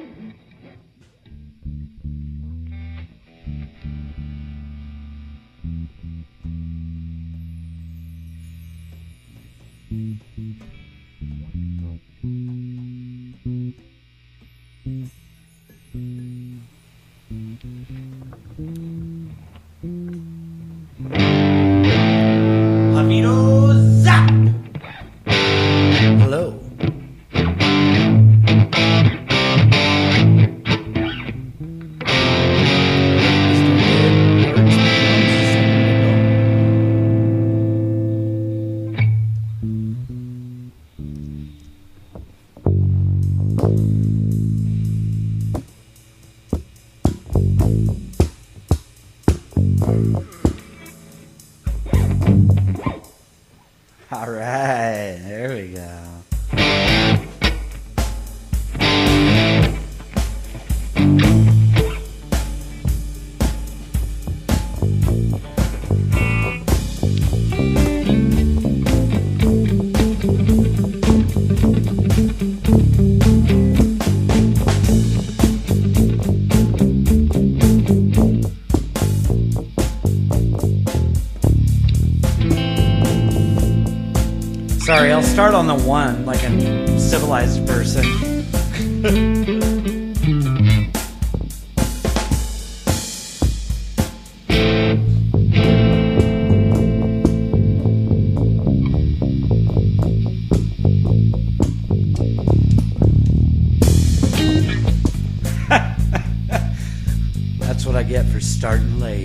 All right, there we go. Sorry, I'll start on the one like a civilized person. That's what I get for starting late.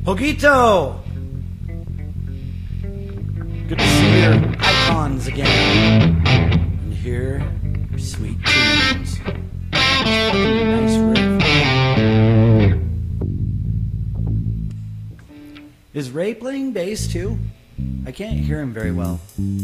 Hogito! Good to see your icons again. And hear your sweet tunes. Nice riff. Is Ray playing bass too? I can't hear him very well.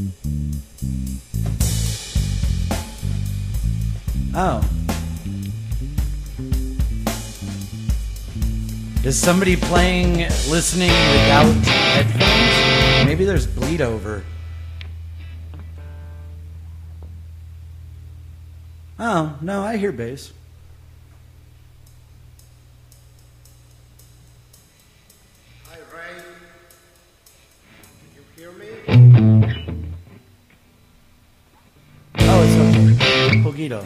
Oh. Is somebody listening without headphones? Maybe there's bleed over. Oh, no, I hear bass. Hi, Ray. Can you hear me? Oh, it's okay. Pogito.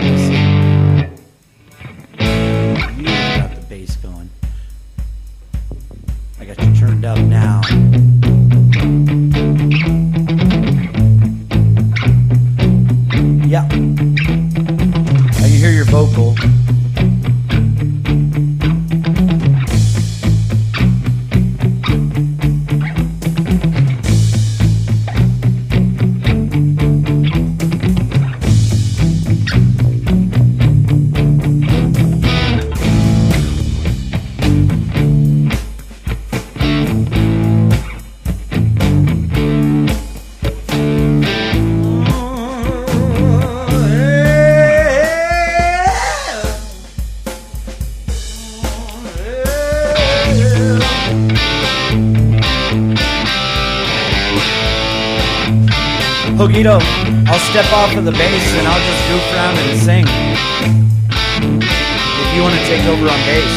You got the bass going. I got you turned up now. Yeah. I can hear your vocal. Hogito, I'll step off of the bass and I'll just goof around and sing. If you want to take over on bass.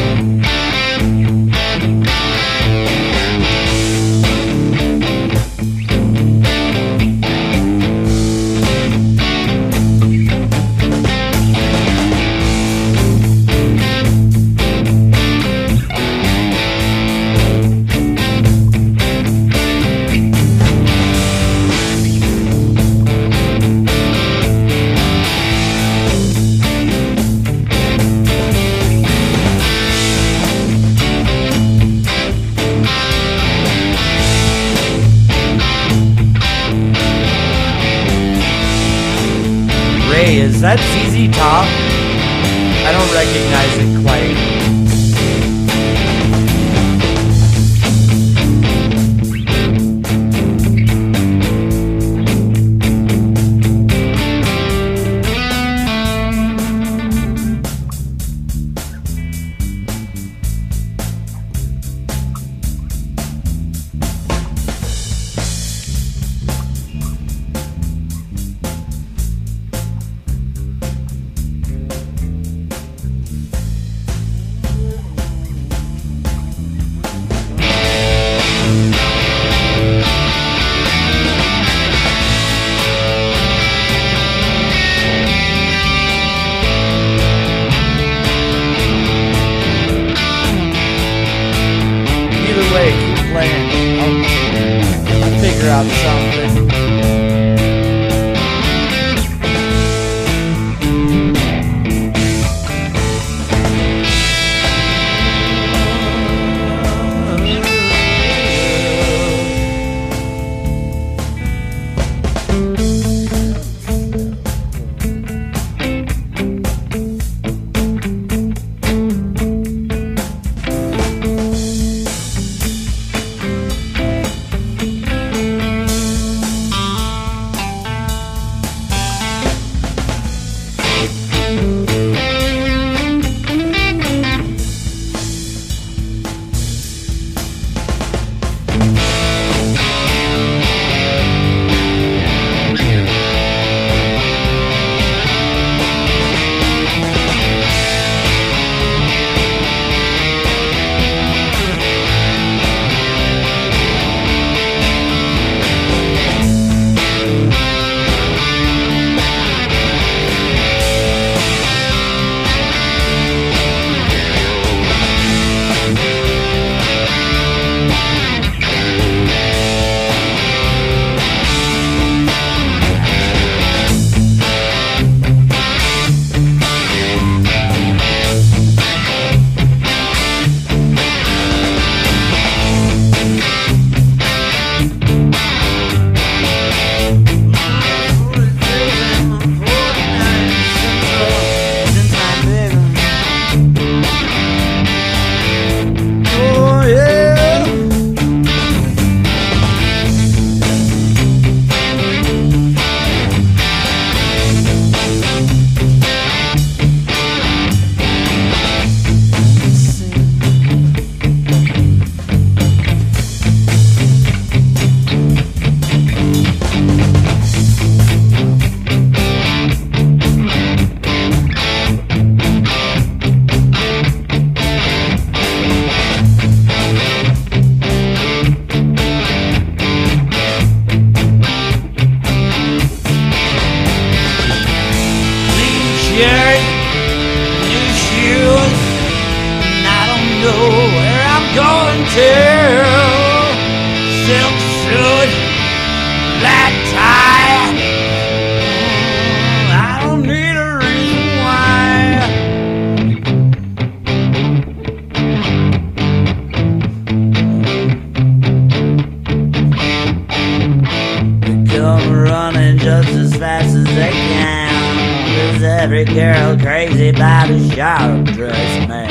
Is that ZZ Top? I don't recognize it quite. I'll figure out something. ponytail, silk suit, black tie. I don't need a reason why. They come running just as fast as they can. There's every girl crazy about a sharp dressed man.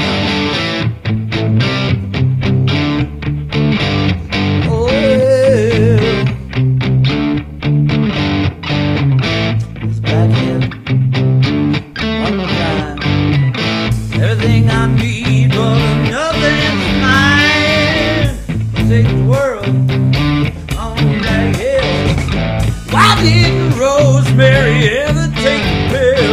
Everything I need, but nothing's mine. Take the world on that hill. Why didn't Rosemary ever take the pill?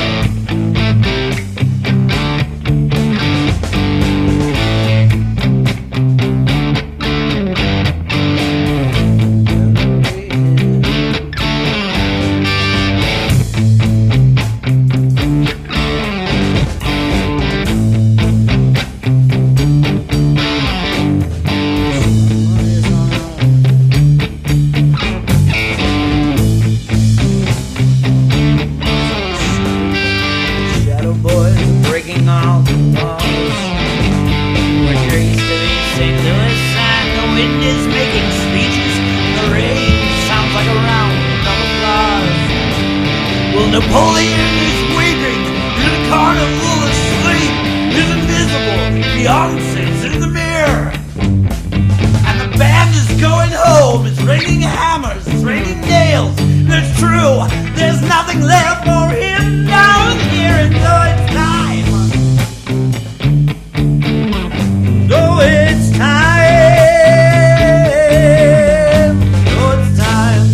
Napoleon is weeping in a carnival of sleep. He's invisible, Beyonce's in the mirror. And the band is going home. It's raining hammers, it's raining nails. It's true, there's nothing left for him down here. And so it's time. So it's time. So it's time.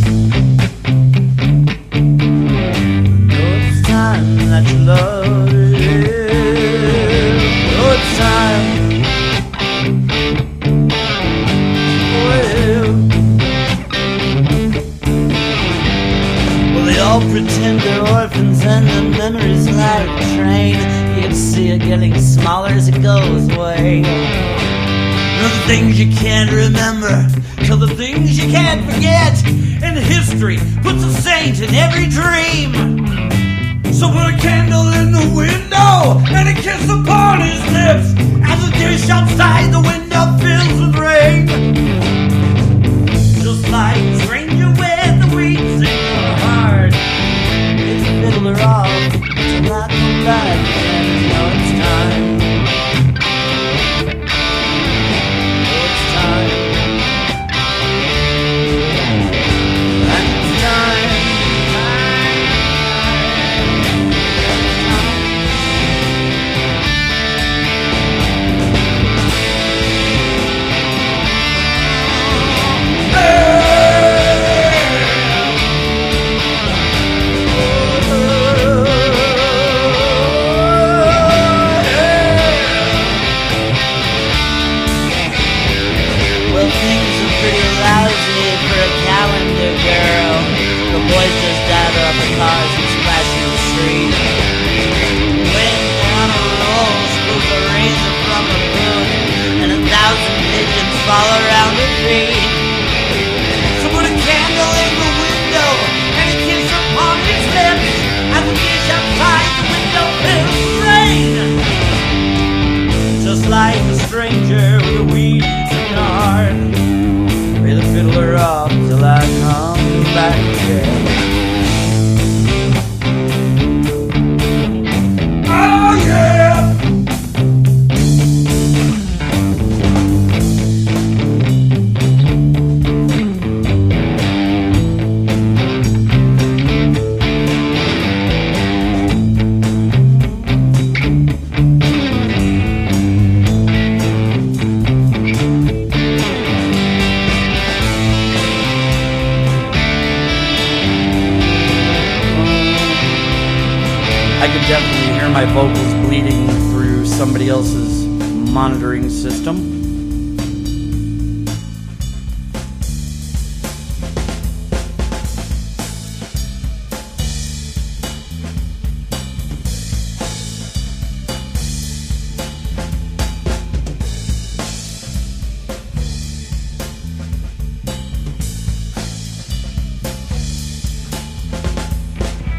That you love it. Oh, it's time. Well, they all pretend they're orphans and the memories like a train. You can see it getting smaller as it goes away. The things you can't remember till the things you can't forget. And history puts a saint in every dream. So put a candle in the window and a kiss upon his lips as the dish outside the window fills with rain. Just like a stranger with the weeds in your heart. It's a fiddler off till I come back and know it's time. Oh, it's time. And it's time. Cars and splashing the street. Wind down the rolls, pulls a razor from a boot, and 1,000 pigeons fall around her feet. So put a candle in the window and a kiss upon his lips as the dish outside the window fills with rain. Just like a stranger with the weeds in your heart. Play the fiddler off till I come back again. I could definitely hear my vocals bleeding through somebody else's monitoring system.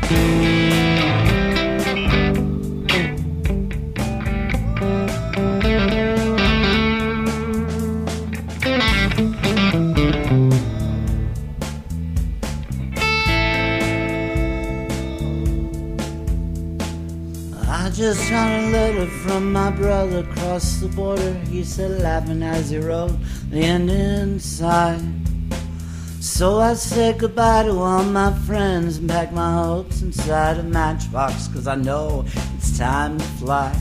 I just got a letter from my brother across the border. He said, laughing as he wrote the end inside. So I said goodbye to all my friends and packed my hopes inside a matchbox, 'cause I know it's time to fly.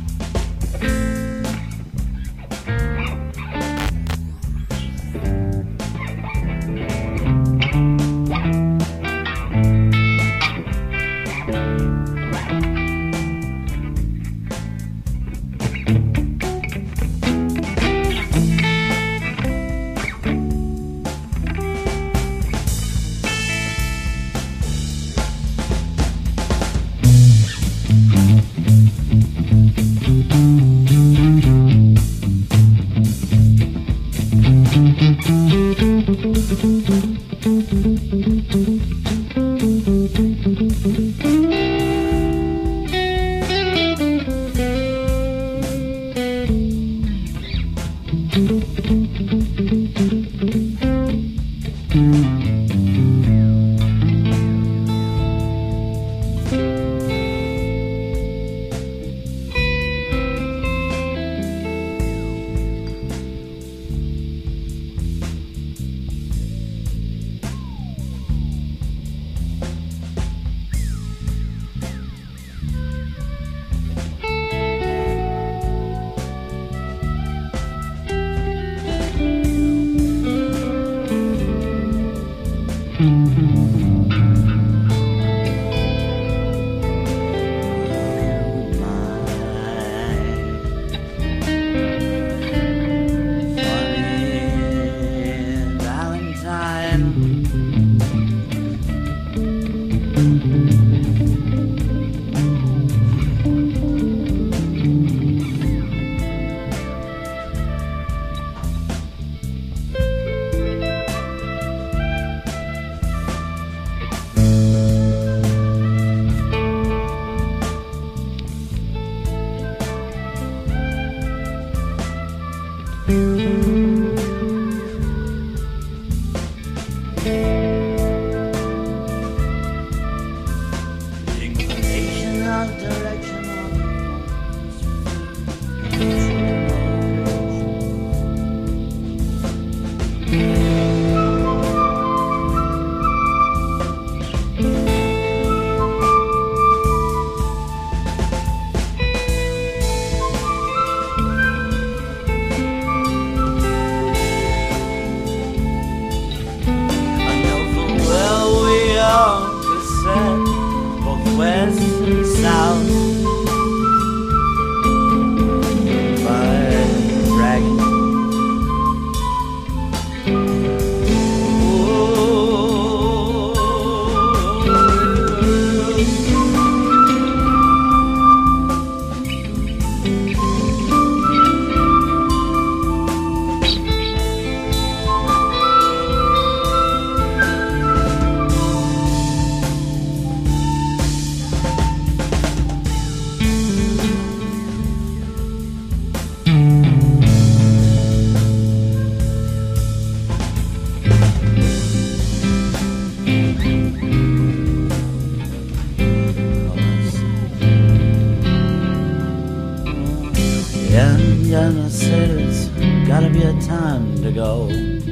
And I said it's gotta be a time to go.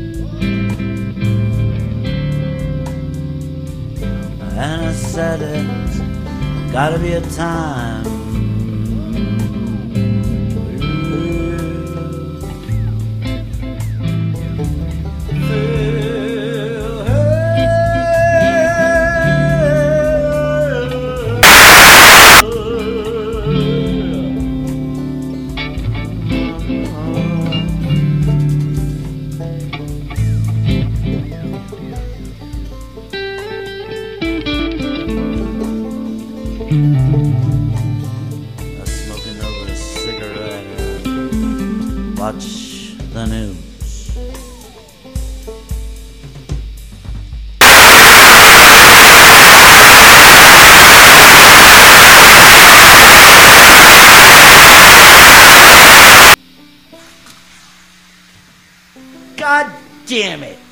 And I said it's gotta be a time. damn it!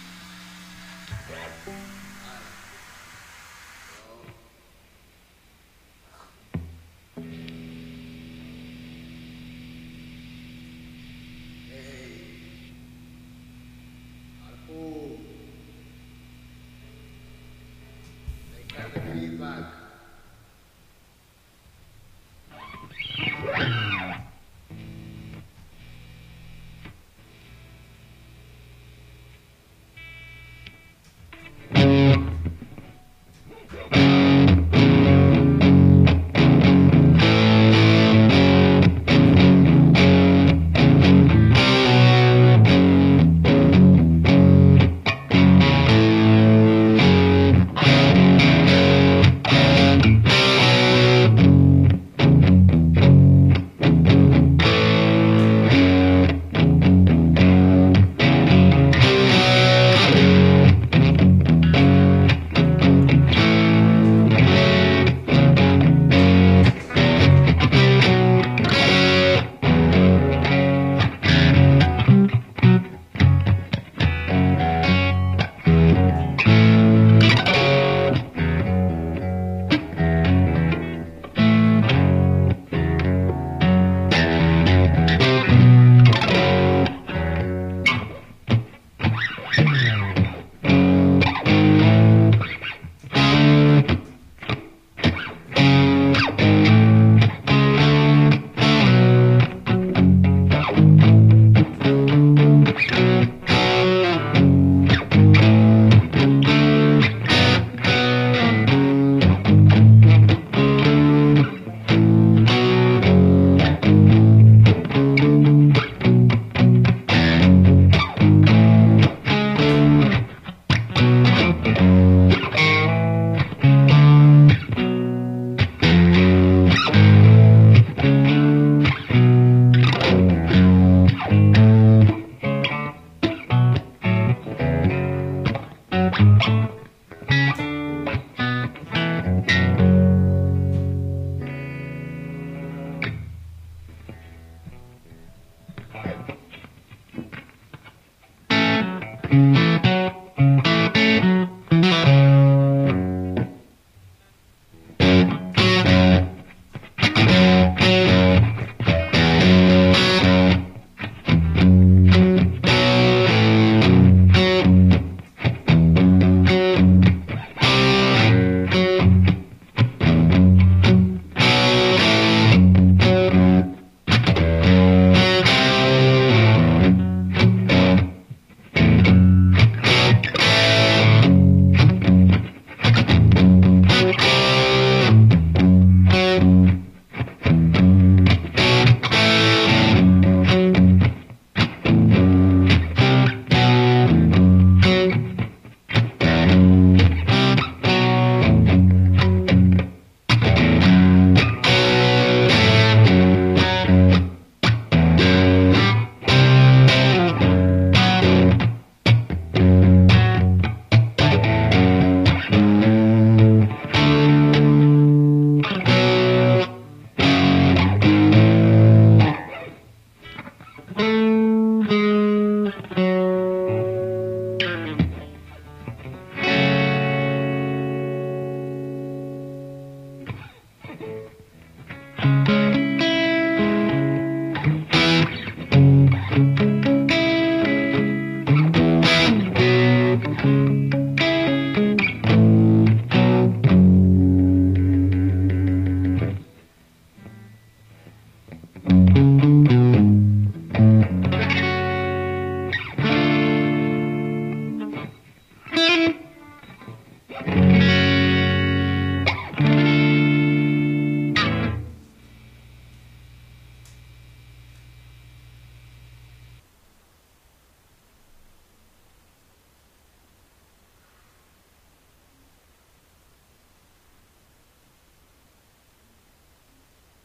Feedback.